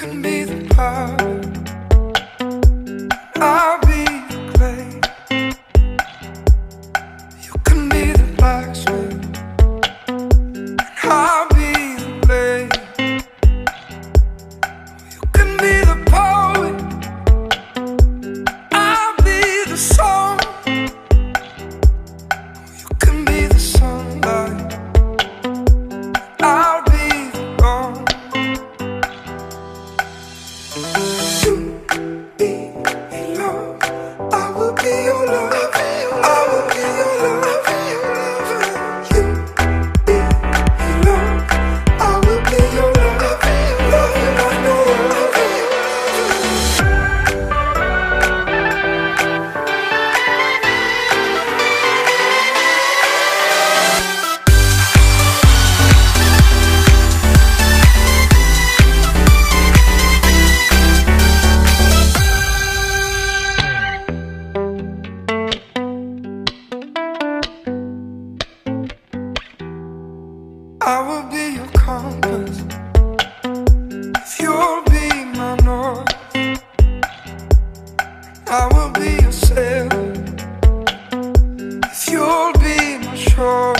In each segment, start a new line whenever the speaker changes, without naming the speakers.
can be the powder, I'll be the clay. You can be the blacksmith, and I'll be the blade. You can be the poet, I'll be the song. You can be the sunlight, I'll be the dawn. You be love, I will be your love, I will be your love. You be love, I will be your love, love you like no other. I will be your compass, if you'll be my north. I will be your sailor, if you'll be my shore.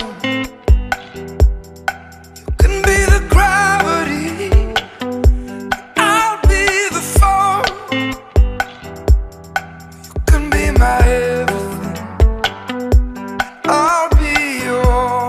You can be the gravity, I'll be the fall. You can be my everything, I'll be your all.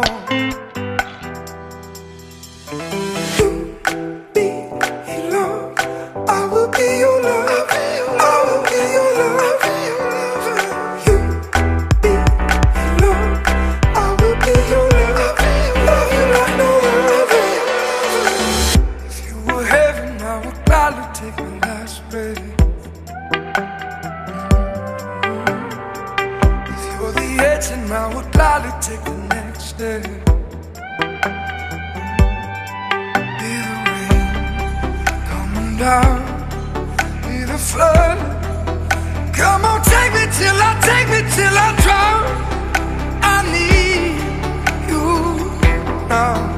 You be love, I will be your love, I will be your love. You be love, I will be your love, love you like no other. If you were heaven, I would gladly take my last breath. If you're the edge, then I would gladly take the next step. Be the rain coming down, be the flood. Come on, take me till I drown. I need you now.